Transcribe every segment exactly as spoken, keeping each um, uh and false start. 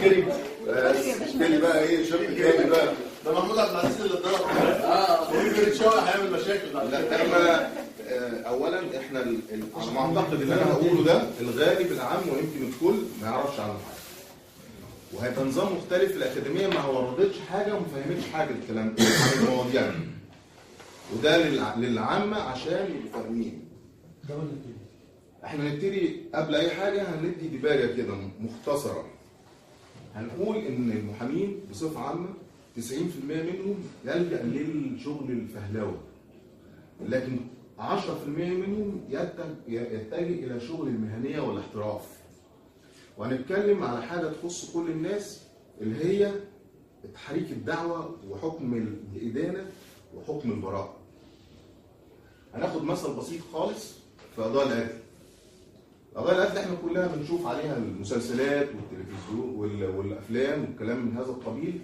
عسكري عسكري بقى ايه شرط تاني بقى ده محمود عبد العزيز اللي اتضرب اه ويمكن يتشوح هيعمل مشاكل. لا احنا اولا احنا على ما اعتقد اللي انا هقوله ده الغالب العام ويمكن الكل ما يعرفش عنه حاجه. وهيبقى نظام مختلف. الاكاديميه ما وردتش حاجه وما فهمتش حاجه الكلام ده عن المواضيع دي. وده للعامه عشان يبقوا فاهمين. احنا نبتدي قبل اي حاجه هندي ديباجه كده مختصره. هنقول ان المحامين بصفه عامه تسعين في المية منهم يلجأ للشغل الفهلوي، لكن عشرة في المية منهم يتجه الى شغل المهنيه والاحتراف. وهنتكلم على حاجه تخص كل الناس اللي هي تحريك الدعوه وحكم الادانه وحكم البراءه. هناخد مثل بسيط خالص في قضايا القتل. قضايا القتل احنا كلها بنشوف عليها المسلسلات والتلفزيون والافلام والكلام من هذا القبيل.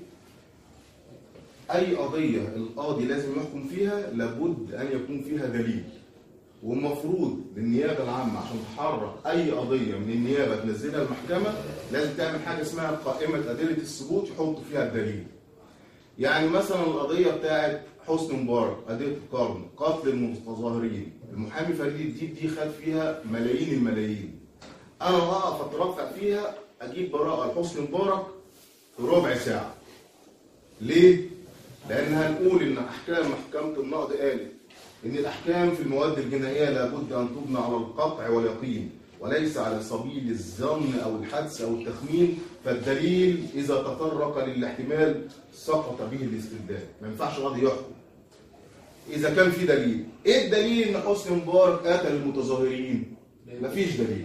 اي قضيه القاضي لازم يحكم فيها لابد ان يكون فيها دليل. والمفروض للنيابه العامه عشان تحرك اي قضيه من النيابه تنزلها المحكمه لازم تعمل حاجه اسمها قائمه ادله الثبوت يحط فيها الدليل. يعني مثلا القضيه بتاعت حسني مبارك قضيه القرن قتل المتظاهرين، المحامي فريد الديب دي خد فيها ملايين الملايين. انا هقف اترفع فيها اجيب براءه لحسني مبارك في ربع ساعه. ليه؟ لان هنقول ان احكام محكمه النقض قالت ان الاحكام في المواد الجنائيه لابد ان تبنى على القطع واليقين وليس على سبيل الظن او الحدس او التخمين، فالدليل اذا تطرق للاحتمال سقط به الاستبداد. ما ينفعش قاضي يحكم اذا كان في دليل. ايه الدليل ان حسني مبارك قتل المتظاهرين؟ مفيش دليل.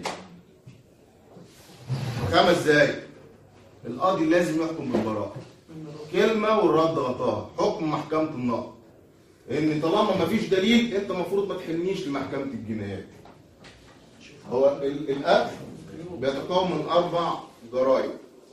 خمس دقايق القاضي لازم يحكم بالبراءه. كلمه والرد غطاها. حكم محكمه النقض ان طالما مفيش دليل انت المفروض ما تحلنيش لمحكمه الجنايات. هو القتل بيتكون من اربع جرائم.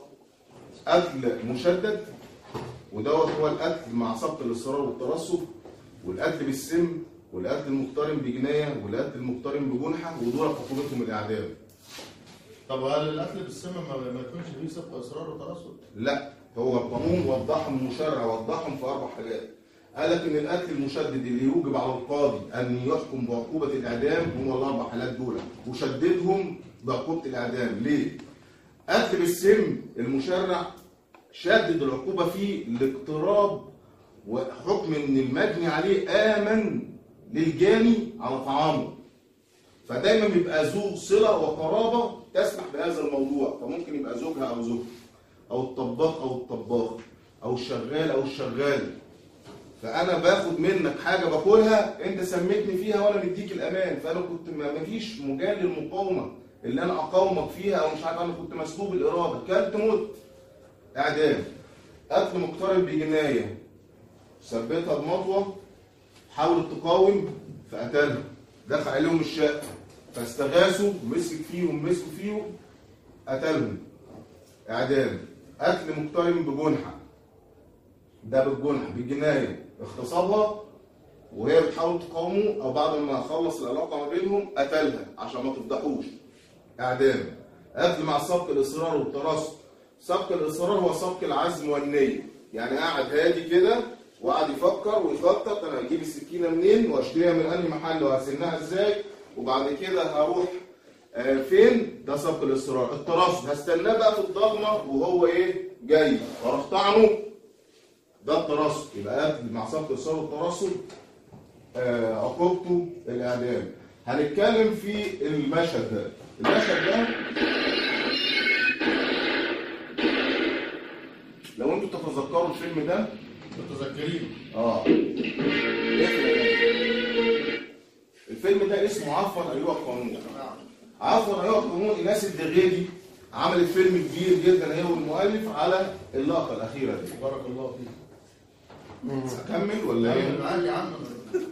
قتل مشدد ودوت هو القتل مع سبق الاصرار والترصد، والقتل بالسم، والقتل المقترن بجنايه، والقتل المقترن بجنحه، ودول عقوبتهم الاعدام. طب هل القتل بالسم ما يكونش فيه سبق اصرار وترصد؟ لا، هو القانون وضحهم، المشرع وضحهم في اربع حاجات. قال لك ان القتل المشدد اللي يوجب على القاضي ان يحكم بعقوبه الاعدام هم الاربع حالات دول، وشددهم بعقوبه الاعدام. ليه؟ قتل بالسم المشرع شدد العقوبه فيه لاقتراب وحكم ان المجني عليه امن للجاني على طعامه. فدايما بيبقى ذو صله وقرابه تسمح بهذا الموضوع، فممكن يبقى زوجها او زوجها او الطباخ او الطباخ او الشغال او الشغاله. فانا باخد منك حاجه باكلها انت سميتني فيها وانا مديك الامان، فانا كنت ما فيش مجال للمقاومه اللي انا اقاومك فيها او مش عارف، انا كنت مسلوب الاراده، كلت مت اعدام. قتل مقترن بجنايه ثبتها بمطوه، حاولت تقاوم فقتلها، دخل عليهم الشقه فاستغاثوا، مسك فيهم مسكوا فيهم قتلهم اعدام. قتل مقترن بجنحه، ده بالجنحه بالجنايه اغتصبها وهي بتحاول تقاومه، او بعد ما خلص العلاقه ما بينهم قتلها عشان ما تفضحوش اعدام. قتل مع سبق الاصرار والترصد. سبق الاصرار هو سبق العزم والنيه، يعني قاعد هادي كده وقعد يفكر ويخطط انا هجيب السكينه منين واشتريها من انهي محل وهسنها ازاي وبعد كده هروح آه فين. ده سبق الاصرار. الترصد هستناه بقى في الضلمه وهو ايه جاي واروح طعنه، ده الترصد. يبقى قتل مع سبق الاصرار والترصد آه عقوبته الاعدام. هنتكلم في المشهد ده. المشهد ده لو انتوا تتذكروا الفيلم ده متذكرين اه الفيلم ده اسمه عفوا ايها القانون. عفوا ايها القانون ايناس الدغيدي عملت فيلم كبير جدا هي والمؤلف على اللقطه الاخيره دي. بارك الله فيك. اكمل ولا ايه؟ معاك يا عم.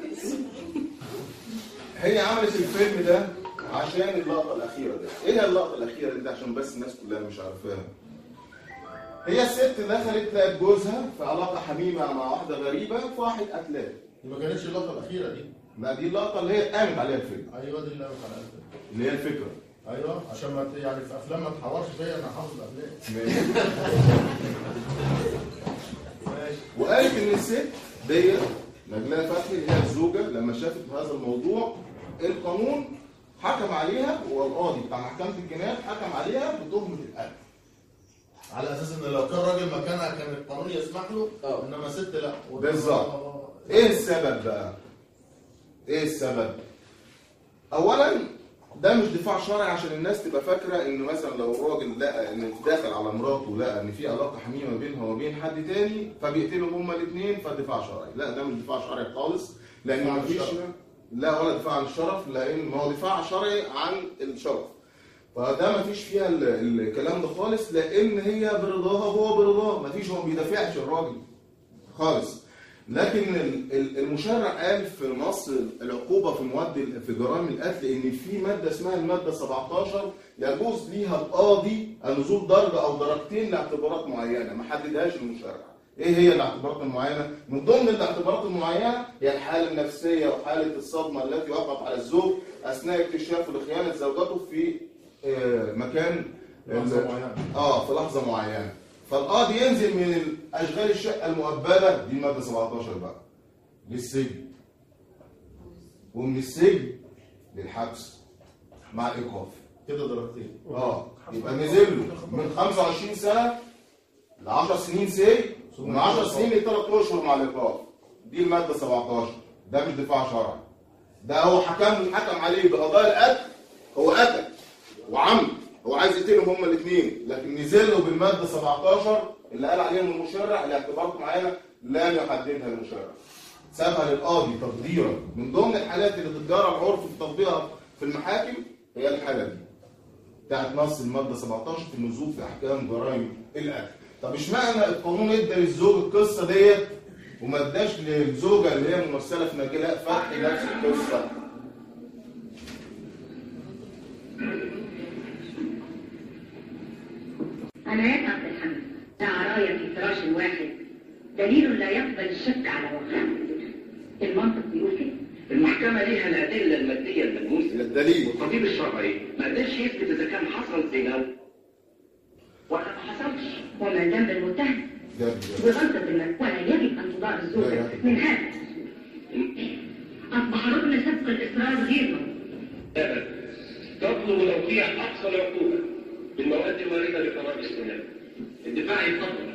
هي عملت الفيلم ده عشان اللقطه الاخيره دي. ايه هي اللقطه الاخيره دي عشان بس الناس كلها مش عارفاها؟ هي الست دخلت لقت جوزها في علاقه حميمه مع واحده غريبه فراحت قتلاه. ما كانتش اللقطه الاخيره دي. ما دي اللقطه اللي هي قامت عليها الفيلم. ايوه دي اللي قامت عليها الفيلم. اللي هي الفكره. ايوه عشان ما يعني في افلام ما تحورش فيا، انا حافظ الافلام. ماشي. وقالت ان الست ديت نجلاء فتحي اللي هي الزوجه لما شافت هذا الموضوع القانون حكم عليها، والقاضي بتاع محكمه الجنايات حكم عليها بتهمه القتل. على اساس ان لو كان راجل مكانها كان القانون يسمح له، انما ست لا. بالظبط. ايه السبب بقى؟ ايه السبب؟ اولا ده مش دفاع شرعي عشان الناس تبقى فاكره ان مثلا لو الراجل لقى ان داخل على مراته ولقى ان في علاقه حميمه بينها وبين حد تاني فبيقتلوا هما الاثنين، فدفاع شرعي. لا ده مش دفاع شرعي خالص، لان ما فيش لا ولا دفاع عن الشرف، لان ما هو دفاع شرعي عن الشرف. فده ما فيش فيها الكلام ده خالص، لان هي برضاها هو برضاه، ما فيش، هو ما بيدافعش الراجل خالص. لكن المشرع قال في مصر العقوبه في مواد في جرائم القتل ان في ماده اسمها الماده سبعتاشر يجوز ليها القاضي نزول درجه او درجتين لاعتبارات معينه ما حددهاش المشرع. ايه هي الاعتبارات المعينه؟ من ضمن الاعتبارات المعينه هي الحاله النفسيه وحاله الصدمه التي وقعت على الزوج اثناء اكتشاف لخيانه زوجته في مكان لحظه معينه. اه في لحظه معينه. فالقاضي ينزل من اشغال الشقه المؤبده دي الماده سبعتاشر بقى للسجن، ومن السجن للحبس مع الايقاف. كده درجتين. اه يبقى نزل له من خمسة وعشرين سنه ل عشر سنين سجن، ومن عشر سنين لثلاث اشهر مع الايقاف. دي الماده سبعتاشر. ده مش دفاع شرعي، ده هو حكم حكم عليه بقضاء القتل. هو قتل وعمد، هو عايز يقتلهم هما الاثنين، لكن نزل له بالماده سبعتاشر اللي قال عليهم المشرع لاعتبارات معينه لم يحددها المشرع. سابها للقاضي تقديرا. من ضمن الحالات اللي تتجرى العرف في تطبيقها في المحاكم هي الحاله دي بتاعت نص الماده سبعتاشر في النزول في احكام جرائم القتل. طب اشمعنى القانون ادى للزوج القصه ديت وما اداش للزوجه اللي هي ممثله في نجلاء فتحي نفس القصه؟ أنا يا عبد الحميد عرايا في فراش واحد دليل لا يقبل الشك على واقعه. المنطق بيقول كده. المحكمة ليها الأدلة المادية الملموسة. الدليل. والطبيب الشرعي ما قدرش يثبت إذا كان حصل زنا ولا ما حصلش. وما ذنب المتهم بغلطة المرء، ولا يجب أن تضاع الزوجة من هذا. أصبح ركن سبق الإصرار غير موجود. تطلب توقيع أقصى العقوبة بالمواد الواردة لقرار الاستئناف. الدفاع يفضل.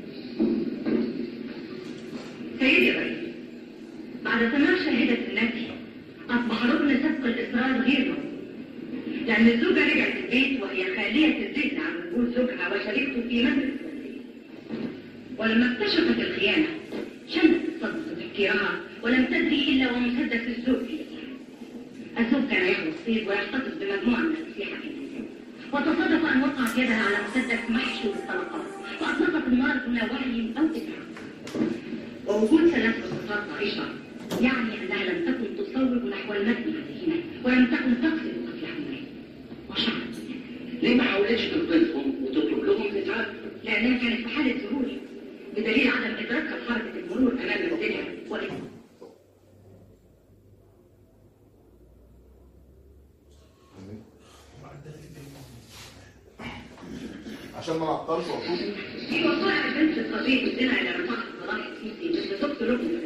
سيدي الرئيس، بعد سماع شاهدة النفي أصبح ركن سبق الإصرار غير موجود، لأن الزوجة رجعت البيت وهي خالية الذهن عن وجود زوجها وشريكته في مجلس التنفيذ. ولما اكتشفت الخيانة شمت الصدمة تفكيرها ولم تدري إلا ومسدس الزوج في يدها. الزوج كان يحمل الصيد ويحتفظ بمجموعة من الأسلحة في يده، وتصادف أن وقعت يدها على مسدس محشو بالطلقات وأطلقت النار دون وعي أو إدراك. ووجود ثلاث رصاصات طائشة يعني أنها لم تكن تصوب نحو المبني عليهما ولم تكن تقصد قتلهما. وشعرت ليه ما حاولتش تنقذهم وتطلب لهم الإسعاف؟ لأنها كانت في حالة ذهول بدليل عدم إدراكها لحركة المرور أمام منزلها وإدراك. عشان ما نعطلش عقوبه. في وقائع بنت قضية الزنا إلى رفاق القضاء السيسي مثل تقتل ابنه.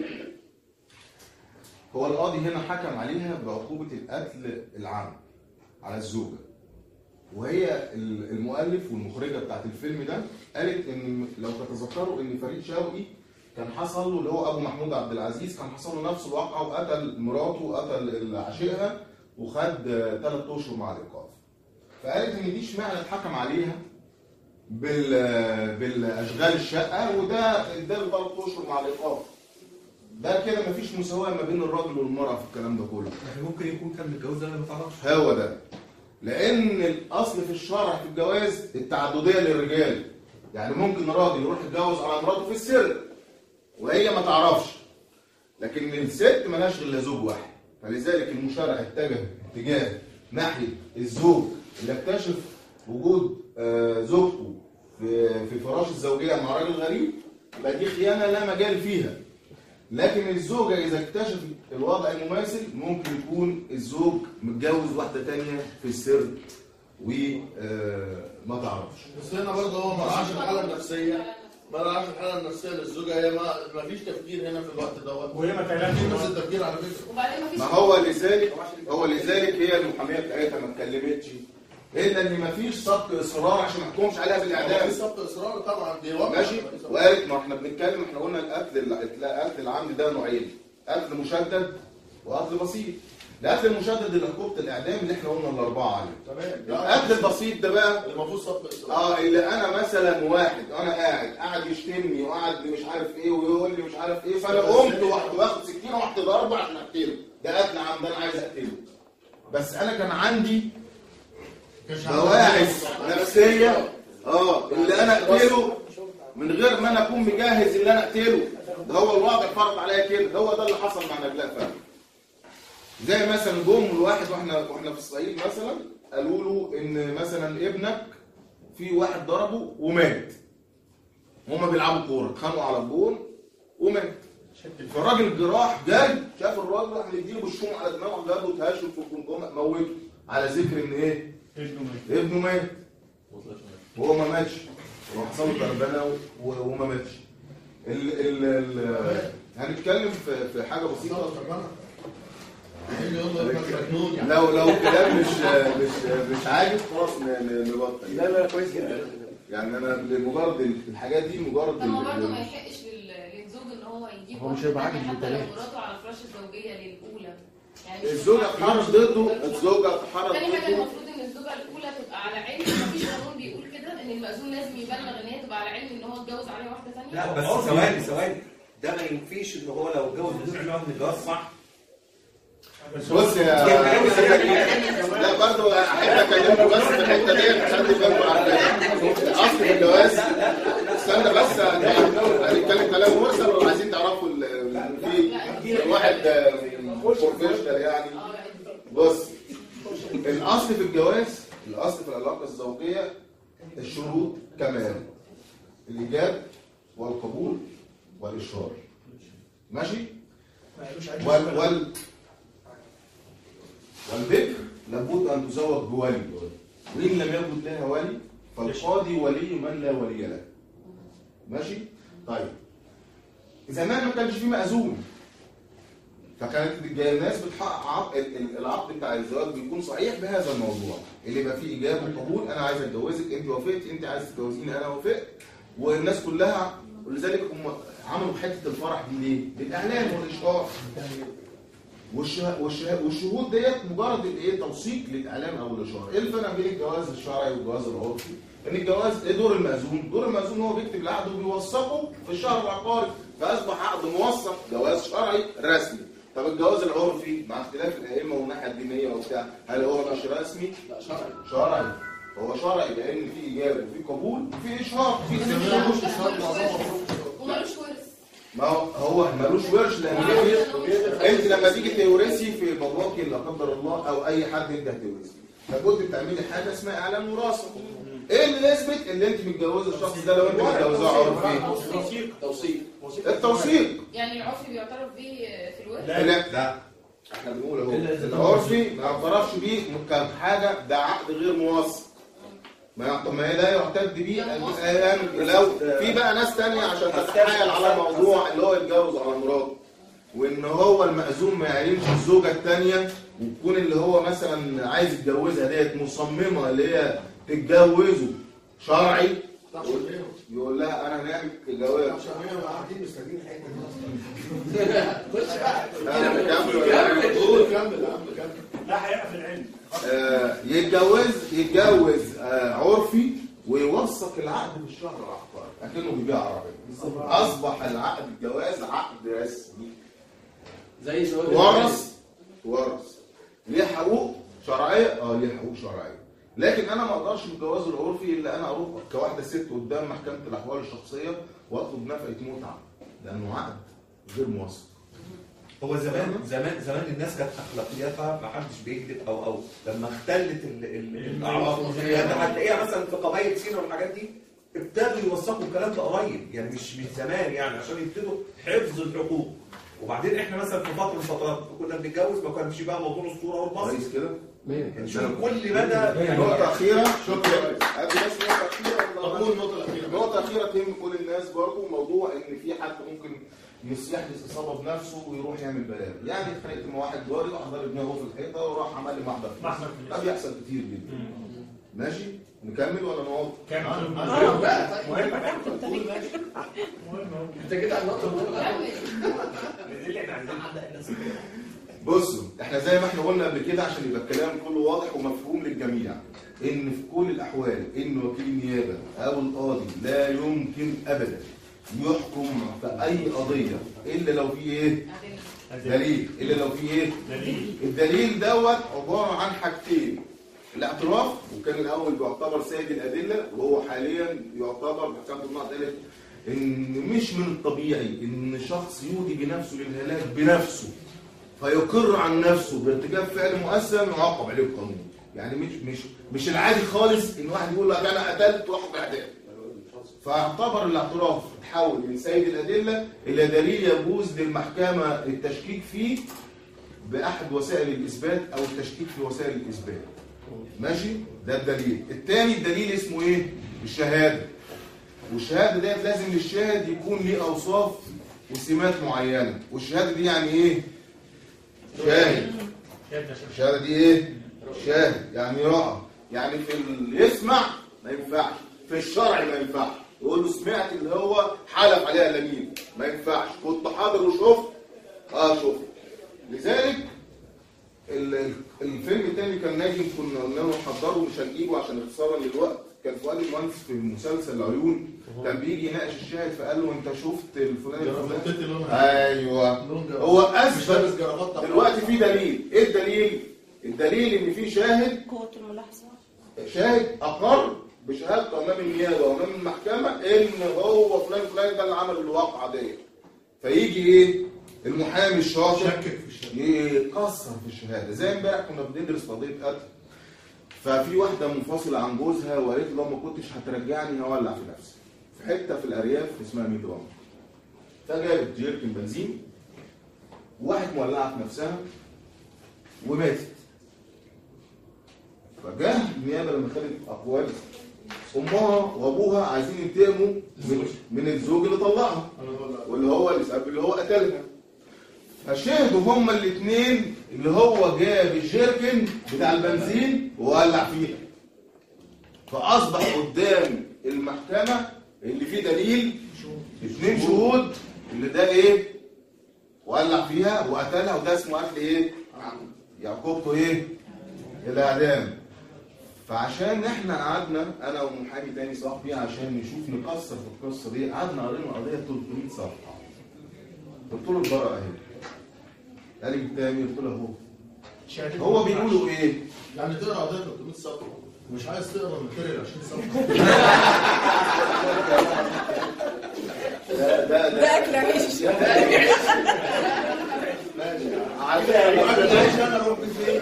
هو القاضي هنا حكم عليها بعقوبة القتل العام على الزوجة، وهي المؤلف والمخرجة بتاعت الفيلم ده قالت ان لو تتذكروا ان فريد شوقي كان حصل له اللي هو ابو محمود عبد العزيز كان حصل له نفس الواقعة وقتل مراته وقتل عشيقها وخد ثلاث اشهر مع الايقاف. فقالت ان دي اشمعنى اتحكم عليها بال بالاشغال الشقه وده اداله ثلاث اشهر مع الايقاف. ده كده مفيش مساواه ما بين الراجل والمراه في الكلام ده كله. يعني ممكن يكون كان متجوز انا ما تعرفش. هو ده. لان الاصل في الشرع في الجواز التعدديه للرجال. يعني ممكن راجل يروح يتجوز على مراته في السر وهي ما تعرفش. لكن الست مالهاش غير زوج واحد. فلذلك المشرع اتجه اتجاه ناحيه الزوج اللي اكتشف وجود زوجته في في فراش الزوجيه مع راجل غريب، يبقى دي خيانه لا مجال فيها. لكن الزوجه اذا اكتشفت الوضع المماثل ممكن يكون الزوج متجوز واحده ثانيه في السر وما تعرفش. بس هنا برضه هو ما رعاش الحاله النفسيه، ما رعاش الحاله النفسيه للزوجه، هي ما ما فيش تفكير هنا في الوقت دوت، وهي ما تعرفش بس التفكير على فكره. وبعدين ما فيش ما هو لذلك هو لذلك هي المحاميه بتاعتها ما اتكلمتش الا ان ما فيش سبق اصرار عشان ما نحكمش عليها بالاعدام. في سبق اصرار طبعا دي واقع ماشي. وقالت ما احنا بنتكلم، احنا قلنا القتل القتل العمد ده نوعين، قتل مشدد وقتل بسيط. القتل المشدد اللي عقوبه الاعدام اللي احنا قلنا الاربعه عليه. تمام. القتل البسيط ده بقى اللي المفروض سبق اصرار. اه اللي انا مثلا واحد انا قاعد قاعد يشتمني وقاعد مش عارف ايه ويقول لي مش عارف ايه، فانا قمت واخد سكينه ورحت ضربه عشان اقتله، ده قتل عمد انا عايز اقتله. بس انا كان عندي بواعث نفسيه اه اللي انا اقتله من غير ما انا اكون مجهز اللي انا اقتله. ده هو الواقع فرض عليا كده، هو ده اللي حصل مع نجلاء فهمي. زي مثلا جم الواحد واحنا واحنا في الصعيد مثلا قالوا له ان مثلا ابنك في واحد ضربه ومات، هما بيلعبوا كوره اتخانقوا على الجون ومات. فالراجل الجراح جاي شاف الراجل راح مديله بالشوم على دماغه، جابه تهشم في الجمجمه موته على ذكر ان ايه؟ ابنه مات. ابنه مات وهو ما ماتش، وحصل له كربله وما ماتش. ال ال ال هنتكلم في في حاجه بسيطه. لو لو الكلام مش مش مش عاجب خلاص نبطل. لا لا كويس جدا. يعني انا لمجرد الحاجات دي مجرد طب ما برضه ما يحقش للزوج ان هو يجيب هو مش هيبقى عاجب حتى للبنات. لو مراته على الفراش الزوجيه للاولى، يعني الزوجه اتحرش ضده، الزوجه اتحرش تاني حاجه ضده. المفروض ان الزوجه الاولى تبقى على علم، مفيش قانون بيقول كده ان المأذون لازم يبلغ ان هي تبقى على علم ان هو اتجوز عليها واحده ثانيه. لا بس ثواني ثواني ده ما ينفيش ان هو لو اتجوز بتسمع من الجواز صح. بص يا لا برضه احب اكلمكم بس في الحته دي عشان تفهموا على اصل في الجواز. استنى بس هنتكلم كلام مرسل ولا عايزين تعرفوا في واحد بروفيشنال يعني. بص الاصل في الجواز، الاصل في العلاقه الزوجيه الشروط كمان الايجاب والقبول والاشهار. ماشي. وال وال والبكر لابد ان تزوج بولي، وان لم يكن لها ولي فالقاضي ولي من لا ولي له. ماشي. طيب زمان ما كانش في مأذون، فكانت الناس بتحقق العقد بتاع الزواج بيكون صحيح بهذا الموضوع اللي يبقى فيه ايجاب وقبول. انا عايز اتجوزك، انت وافقت، انت عايز تتجوزيني، انا وافقت، والناس كلها. ولذلك هم عملوا حته الفرح دي ليه؟ بالاعلان والاشهار. والشهود ديت مجرد الايه؟ توثيق للاعلان او الاشهار. ايه الفرق بين الجواز الشرعي والجواز العرفي؟ ان الجواز ايه دور المأذون؟ دور المأذون هو بيكتب العقد وبيوثقه في الشهر العقاري، فاصبح عقد موثق جواز شرعي رسمي. طب الجواز العرفي مع اختلاف الائمه والناحيه الدينيه وبتاع، هل هو مش رسمي؟ لا شرعي. شرعي. هو شرعي لان في ايجاب وفي قبول وفي اشهار. في ملوش اشهار ومالوش ورث. ما هو ملوش ورث لان انت لما تيجي تورثي في باباكي لا قدر الله او اي حد انت هتورثي، فكنت بتعملي حاجه اسمها اعلان وراثه. ايه اللي يثبت ان انت متجوزه الشخص ده لو انت متجوزاه عرفي؟ توثيق. توثيق. التوثيق. يعني العرفي بيعترف بيه في الورث؟ لا لا احنا بنقول اهو العرفي ما يعترفش بيه كحاجه، ده عقد غير موثق. ما ما لا يعتد بيه الان. لو في بقى ناس ثانيه عشان تتحايل على موضوع اللي هو يتجوز على مراته، وان هو المأذون ما يعلمش الزوجه الثانيه، ويكون اللي هو مثلا عايز يتجوزها ديت مصممه اللي هي تتجوزه شرعي، يقول لها انا هنعمل جواز عشان احنا قاعدين مستنيين الحته دي. خش بقى انا بكمل قول كمل يا عم كمل. لا هيقف العلم. آه يتجوز يتجوز آه عرفي ويوثق العقد في الشهر العقاري اكنه بيبيع عربيه. اصبح العقد الجواز عقد رسمي زي زواج ورث. ورث ليه حقوق شرعيه؟ اه ليه حقوق شرعيه. لكن انا ما اقدرش بالجواز العرفي الا انا اروح كواحده ست قدام محكمه الاحوال الشخصيه واطلب نفقه متعه، لانه عقد غير موثق. هو زمان زمان زمان الناس كانت اخلاقياتها ما حدش بيكذب او او لما اختلت الاعراف يعني هتلاقيها مثلا في قبائل سينا والحاجات دي ابتدوا يوثقوا الكلام ده قريب، يعني مش من زمان، يعني عشان يبتدوا حفظ الحقوق. وبعدين احنا مثلا في فتره من فترات كنا بنتجوز ما كانش بقى موضوع الصوره والبصر كويس كده. شوف كل مدى. نقطة أخيرة، شكرا. أدي بس نقطة أخيرة. أقول النقطة الأخيرة. نقطة أخيرة تهم كل الناس برضو، موضوع إن في حد ممكن يحدث إصابة بنفسه ويروح يعمل بلاوي. يعني اتخانقت مع واحد جاري وأحضر دماغه في الحيطة وراح عمل لي محضر. ده بيحصل كتير جدا. ماشي؟ نكمل ولا نقعد؟ كمل. اه بقى انت كده على النقطة اللي احنا عايزين نعلق الناس. بصوا احنا زي ما احنا قلنا قبل كده عشان يبقى الكلام كله واضح ومفهوم للجميع، ان في كل الاحوال ان وكيل النيابه او القاضي لا يمكن ابدا يحكم في اي قضيه الا لو في ايه؟ دليل. الا لو في ايه؟ دليل. الدليل دوت عباره عن حاجتين: الاعتراف، وكان الاول بيعتبر سيد الادله، وهو حاليا يعتبر محكمه النقض قالت ان مش من الطبيعي ان شخص يودي بنفسه للهلاك بنفسه فيقر عن نفسه بارتكاب فعل مؤثر يعاقب عليه القانون. يعني مش مش مش العادي خالص ان واحد يقول لك انا قتلت واخد اعدام. فاعتبر الاعتراف تحول من سيد الادله الى دليل يجوز للمحكمه التشكيك فيه باحد وسائل الاثبات او التشكيك في وسائل الاثبات. ماشي؟ ده الدليل. الثاني الدليل اسمه ايه؟ الشهاده. والشهاده ديت لازم للشاهد يكون ليه اوصاف وسمات معينه. والشهاده دي يعني ايه؟ شاهد. الشهاده دي ايه؟ شاهد يعني راى. يعني في اللي يسمع ما ينفعش، في الشرع ما ينفعش. يقول له سمعت اللي هو حلف عليها اليمين، ما ينفعش. كنت حاضر وشفت، اه شفت. لذلك الفيلم الثاني كان ناجم كنا قلنا له نحضره مش هنجيبه عشان اختصارا للوقت. كان فؤاد المهندس في مسلسل العيون كان بيجي يناقش الشاهد فقال له انت شفت الفلاني الفلاني؟ ايوه هو اثبت. دلوقتي في دليل. ايه الدليل؟ الدليل ان في شاهد قوة الملاحظة، شاهد اقر بشهادته امام النيابه وامام المحكمه ان هو فلان فلان ده اللي عمل الواقعه دي. فيجي ايه؟ المحامي الشاطر يكسر في الشهاده. زي امبارح كنا بندرس قضيه قتل، ففي واحده منفصله عن جوزها وقالت له ما كنتش هترجعني هولع في نفسي في حته في الارياف اسمها ميدرام. فجابت جيركن بنزين وواحد مولعه في نفسها وماتت. فجاه النيابه لما خدت اقوال امها وابوها عايزين ينتقموا من الزوج اللي طلقها واللي هو اللي هو قتلها. فشهدوا هما الاثنين اللي هو جاب الجيركن بتاع البنزين وولع فيها. فاصبح قدام المحكمه اللي فيه دليل اثنين شهود اللي ده ايه؟ ولع فيها وقتلها، وده اسمه قتل ايه؟ يعقوبته ايه؟ الاعدام. فعشان احنا قعدنا انا ومحامي تاني صاحبي عشان نشوف نكسر في القصه دي، قعدنا قرينا قضيه ثلاثمية صفحه. قلت له البراءه اهي. قال لي التاني قلت له اهو. هو بيقولوا ايه؟ يعني تقرا قضيه ثلاثمية صفحه ومش عايز تقرا الماتيريال عشرين صفحه. ده ده ده اكل عيش. عايز انا اروح فين؟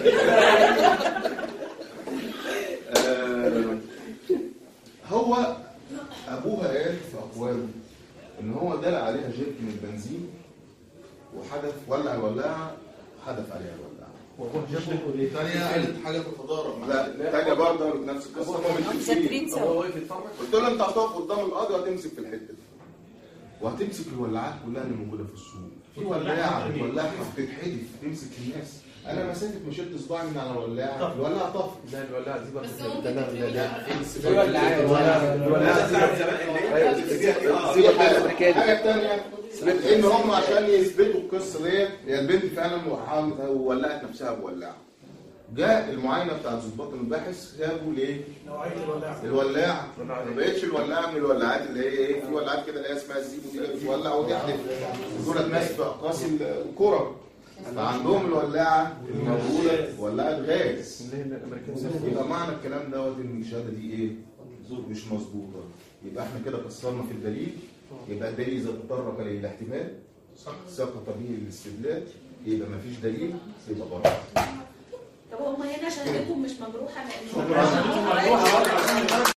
هو ابوها قال في اقواله ان هو دلق عليها جيرك من البنزين وحدث ولع الولاعه حدث عليها الولاعه. الثانيه قالت حاجه تتضارب. لا الثانيه برضه نفس القصه. هو قلت قلت له انت هتقف قدام القاضي وهتمسك في الحته دي وهتمسك الولاعات كلها اللي موجوده في السوق. في ولاعه بتولعها بتتحدف تمسك الناس. انا مسكت مشيت صباعي من على الولاعه الولاعه طفت. لا الولاعه دي برضه ده لا لا الولاعه بتاعت زمان دي حاجه ثانيه ان هم عشان يثبتوا القصه ديت هي البنت فعلا ولعت نفسها بولاعه. جاء المعاينه بتاعت ضباط المباحث جابوا ليه؟ نوعيه الولاعه. الولاعه ما بقتش الولاعه من الولاعات اللي هي ايه؟ في ولاعات كده اللي هي اسمها الزيبو دي اللي بتولع وتحدف. دول ناس في اقاصي الكره. فعندهم الولاعه الموجوده ولاعه غاز. يبقى معنى الكلام دوت ان الشهاده دي ايه؟ مش مظبوطه. يبقى احنا كده كسرنا في الدليل. يبقى الدليل اذا تطرق الى الاحتمال سقط به الاستدلال. يبقى ما فيش دليل يبقى بره. طب هم هنا شهادتهم مش مجروحه لان مجروحه